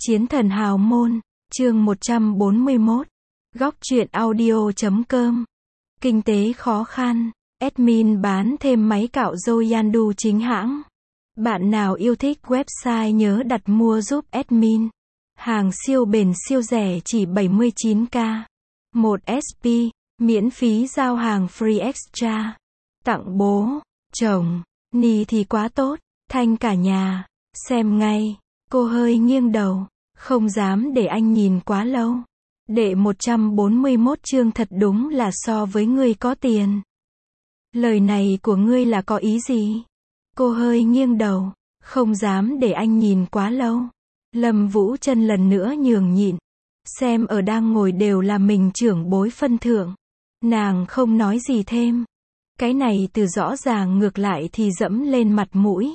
Chiến thần hào môn, chương 141. Góc truyện audio.com. Kinh tế khó khăn, admin bán thêm máy cạo râu Yandu chính hãng. Bạn nào yêu thích website nhớ đặt mua giúp admin. Hàng siêu bền siêu rẻ chỉ 79k. 1 SP, miễn phí giao hàng free extra. Tặng bố, chồng, ni thì quá tốt, thanh cả nhà. Xem ngay, cô hơi nghiêng đầu, không dám để anh nhìn quá lâu. Đệ 141 chương thật đúng là so với ngươi có tiền. Lời này của ngươi là có ý gì? Cô hơi nghiêng đầu, không dám để anh nhìn quá lâu. Lâm Vũ Chân lần nữa nhường nhịn. Xem ở đang ngồi đều là mình trưởng bối phân thượng. Nàng không nói gì thêm. Cái này từ rõ ràng ngược lại thì dẫm lên mặt mũi.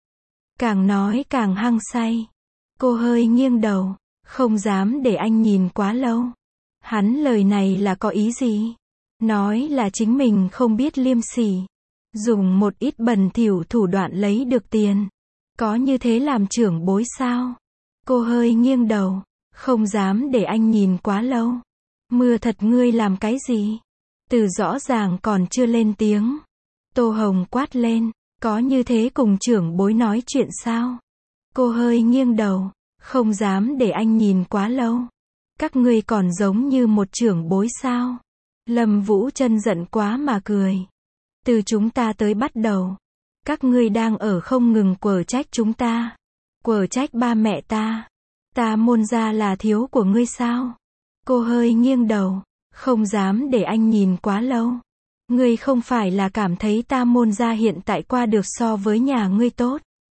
Càng nói càng hăng say. Cô hơi nghiêng đầu, không dám để anh nhìn quá lâu. Hắn lời này là có ý gì? Nói là chính mình không biết liêm sỉ. Dùng một ít bẩn thỉu thủ đoạn lấy được tiền. Có như thế làm trưởng bối sao? Cô hơi nghiêng đầu, không dám để anh nhìn quá lâu. Mưa thật ngươi làm cái gì? Từ rõ ràng còn chưa lên tiếng. Tô Hồng quát lên, có như thế cùng trưởng bối nói chuyện sao? Cô hơi nghiêng đầu, không dám để anh nhìn quá lâu. Các ngươi còn giống như một trưởng bối sao? Lâm Vũ Chân giận quá mà cười. Từ chúng ta tới bắt đầu, các ngươi đang ở không ngừng quở trách chúng ta. Quở trách ba mẹ ta. Ta môn gia là thiếu của ngươi sao? Cô hơi nghiêng đầu, không dám để anh nhìn quá lâu. Ngươi không phải là cảm thấy ta môn gia hiện tại qua được so với nhà ngươi tốt.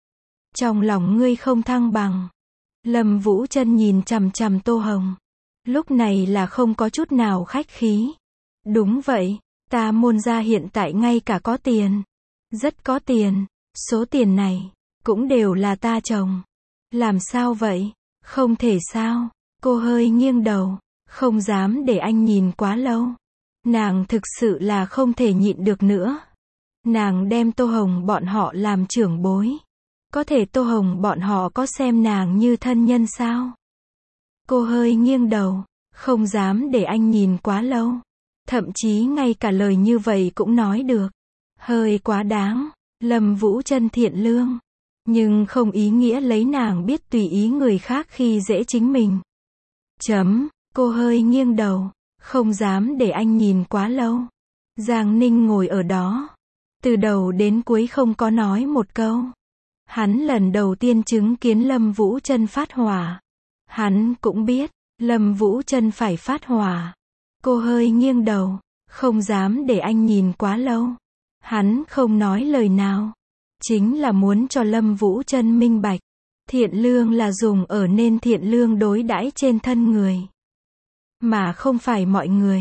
Trong lòng ngươi không thăng bằng. Lâm Vũ Chân nhìn chằm chằm Tô Hồng. Lúc này là không có chút nào khách khí. Đúng vậy, ta môn gia hiện tại ngay cả có tiền. Rất có tiền. Số tiền này, cũng đều là ta trồng. Làm sao vậy? Không thể sao? Cô hơi nghiêng đầu, không dám để anh nhìn quá lâu. Nàng thực sự là không thể nhịn được nữa. Nàng đem Tô Hồng bọn họ làm trưởng bối. Có thể Tô Hồng bọn họ có xem nàng như thân nhân sao? Cô hơi nghiêng đầu, không dám để anh nhìn quá lâu. Thậm chí ngay cả lời như vậy cũng nói được. Hơi quá đáng. Lâm Vũ Chân thiện lương. Nhưng không ý nghĩa lấy nàng biết tùy ý người khác khi dễ chính mình. Cô hơi nghiêng đầu, không dám để anh nhìn quá lâu. Giang Ninh ngồi ở đó. Từ đầu đến cuối không có nói một câu. Hắn lần đầu tiên chứng kiến Lâm Vũ Chân phát hỏa. Hắn cũng biết, Lâm Vũ Chân phải phát hỏa. Cô hơi nghiêng đầu, không dám để anh nhìn quá lâu. Hắn không nói lời nào. Chính là muốn cho Lâm Vũ Chân minh bạch. Thiện lương là dùng ở nên thiện lương đối đãi trên thân người. Mà không phải mọi người.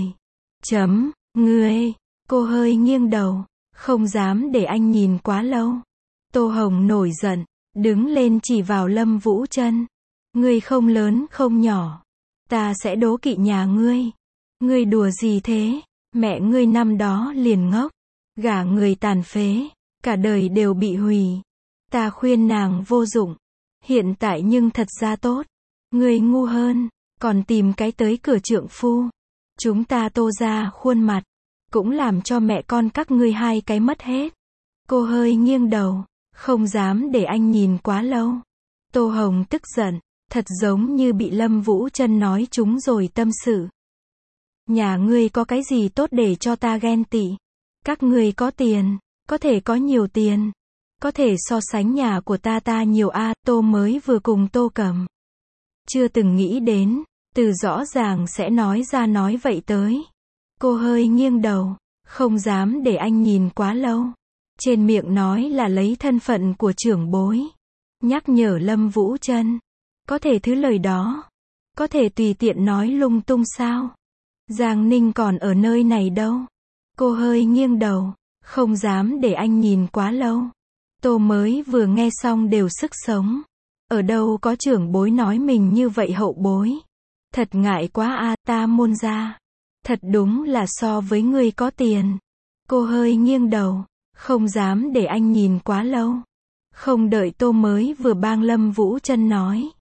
Ngươi. Cô hơi nghiêng đầu, không dám để anh nhìn quá lâu. Tô Hồng nổi giận, đứng lên chỉ vào Lâm Vũ Chân. Ngươi không lớn không nhỏ. Ta sẽ đố kỵ nhà ngươi. Ngươi đùa gì thế? Mẹ ngươi năm đó liền ngốc. Gả người tàn phế. Cả đời đều bị hủy. Ta khuyên nàng vô dụng. Hiện tại nhưng thật ra tốt. Ngươi ngu hơn. Còn tìm cái tới cửa trượng phu. Chúng ta Tô gia khuôn mặt. Cũng làm cho mẹ con các ngươi hai cái mất hết. Cô hơi nghiêng đầu. Không dám để anh nhìn quá lâu. Tô Hồng tức giận. Thật giống như bị Lâm Vũ Chân nói trúng rồi tâm sự. Nhà ngươi có cái gì tốt để cho ta ghen tị? Các ngươi có tiền. Có thể có nhiều tiền. Có thể so sánh nhà của ta nhiều a. Tô mới vừa cùng Tô Cẩm. Chưa từng nghĩ đến. Từ rõ ràng sẽ nói ra nói vậy tới. Cô hơi nghiêng đầu. Không dám để anh nhìn quá lâu. Trên miệng nói là lấy thân phận của trưởng bối. Nhắc nhở Lâm Vũ Chân. Có thể thứ lời đó. Có thể tùy tiện nói lung tung sao? Giang Ninh còn ở nơi này đâu. Cô hơi nghiêng đầu. Không dám để anh nhìn quá lâu. Tô mới vừa nghe xong đều sức sống. Ở đâu có trưởng bối nói mình như vậy hậu bối. Thật ngại quá a. Ta môn gia. Thật đúng là so với ngươi có tiền. Cô hơi nghiêng đầu. Không dám để anh nhìn quá lâu. Không đợi Tô mới vừa bang Lâm Vũ Chân nói.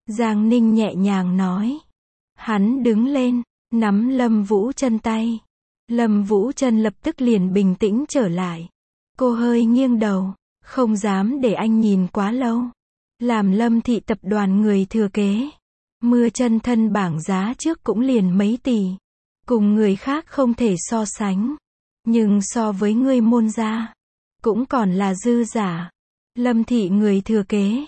Giang Ninh nhẹ nhàng nói. Hắn đứng lên, nắm Lâm Vũ Trân tay. Lâm Vũ Trân lập tức liền bình tĩnh trở lại. Cô hơi nghiêng đầu, không dám để anh nhìn quá lâu. Làm Lâm thị tập đoàn người thừa kế. Mưa chân thân bảng giá trước cũng liền mấy tỷ. Cùng người khác không thể so sánh. Nhưng so với ngươi Môn gia, cũng còn là dư giả. Lâm thị người thừa kế.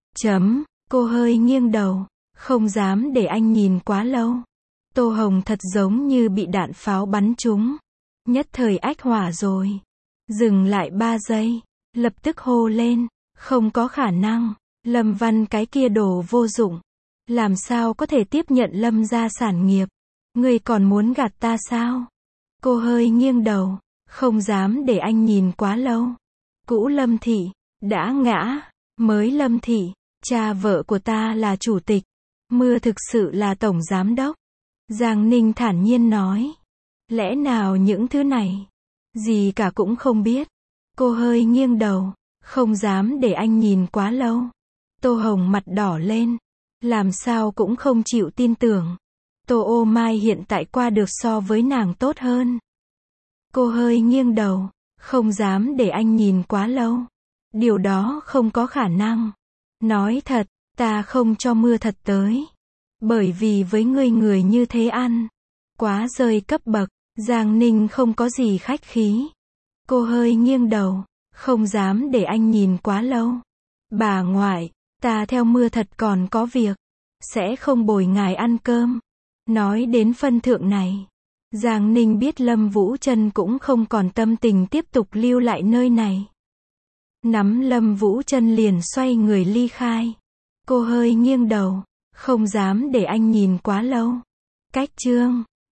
Cô hơi nghiêng đầu, không dám để anh nhìn quá lâu. Tô Hồng thật giống như bị đạn pháo bắn trúng. Nhất thời ách hỏa rồi. Dừng lại 3 giây, lập tức hô lên. Không có khả năng. Lâm Văn cái kia đồ vô dụng. Làm sao có thể tiếp nhận Lâm gia sản nghiệp? Ngươi còn muốn gạt ta sao? Cô hơi nghiêng đầu, không dám để anh nhìn quá lâu. Cũ Lâm thị, đã ngã. Mới Lâm thị, cha vợ của ta là chủ tịch. Mưa thực sự là tổng giám đốc. Giang Ninh thản nhiên nói. Lẽ nào những thứ này, gì cả cũng không biết? Cô hơi nghiêng đầu, không dám để anh nhìn quá lâu. Tô Hồng mặt đỏ lên, làm sao cũng không chịu tin tưởng. Tô Ô Mai hiện tại qua được so với nàng tốt hơn. Cô hơi nghiêng đầu, không dám để anh nhìn quá lâu. Điều đó không có khả năng. Nói thật, ta không cho mưa thật tới. Bởi vì với ngươi người như thế ăn quá rơi cấp bậc. Giang Ninh không có gì khách khí. Cô hơi nghiêng đầu, không dám để anh nhìn quá lâu. Bà ngoại, ta theo mưa thật còn có việc, sẽ không bồi ngài ăn cơm. Nói đến phân thượng này, Giang Ninh biết Lâm Vũ Trân cũng không còn tâm tình tiếp tục lưu lại nơi này. Nắm Lâm Vũ Trân liền xoay người ly khai. Cô hơi nghiêng đầu, không dám để anh nhìn quá lâu. Cách chương